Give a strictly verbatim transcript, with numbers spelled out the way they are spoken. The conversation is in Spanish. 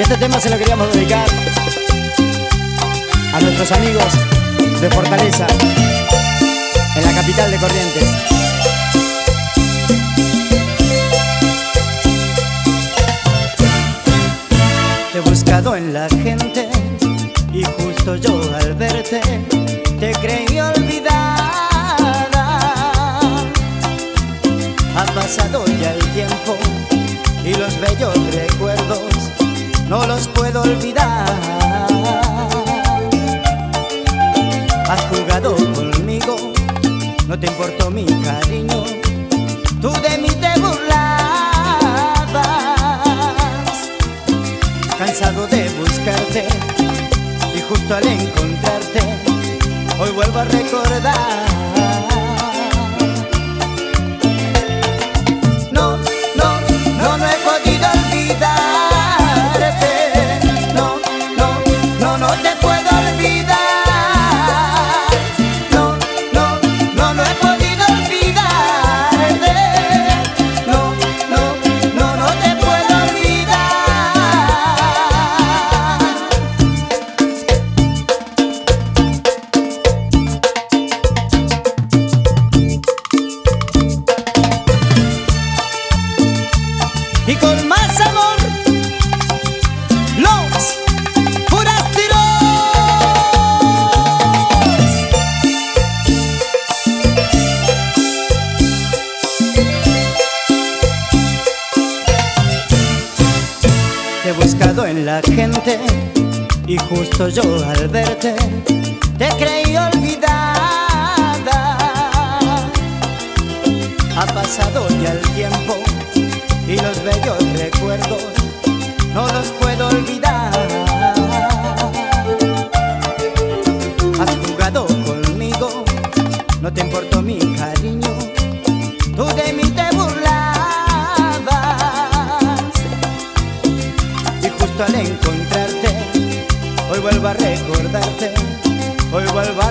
este tema se lo queríamos dedicar a nuestros amigos de Fortaleza, en la capital de Corrientes. Te he buscado en la gente y justo yo al verte te creí olvidada. Ha pasado ya el tiempo y los bellos recuerdos no los puedo olvidar. Has jugado conmigo, no te importó mi cariño, tú de mí te burlabas. Cansado de buscarte y justo al encontrarte hoy vuelvo a recordar. No, no, no, no he podido olvidarte. No, no, no, no te puedo olvidar. No, no, no, no he podido olvidarte. No, no, no, no te puedo olvidar. Y con más amor, los forasteros. Te he buscado en la gente y justo yo al verte te creí olvidada. Ha pasado ya el tiempo y los bellos recuerdos no los puedo olvidar. Has jugado conmigo, no te importó mi cariño, tú de mí te burlabas. Y justo al encontrarte, hoy vuelvo a recordarte, hoy vuelvo